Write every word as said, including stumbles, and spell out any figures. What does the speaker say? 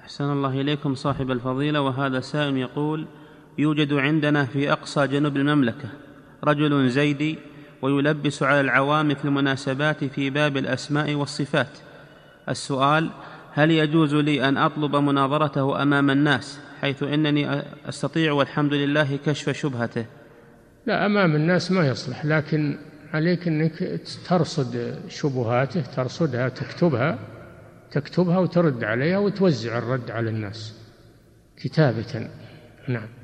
أحسن الله إليكم صاحب الفضيلة. وهذا سائل يقول: يوجد عندنا في أقصى جنوب المملكة رجل زيدي ويلبس على العوام في المناسبات في باب الأسماء والصفات. السؤال: هل يجوز لي أن أطلب مناظرته أمام الناس حيث إنني أستطيع والحمد لله كشف شبهته؟ لا، أمام الناس ما يصلح، لكن عليك أنك ترصد شبهاته، ترصدها، تكتبها تكتبها وترد عليها وتوزع الرد على الناس كتابة. نعم.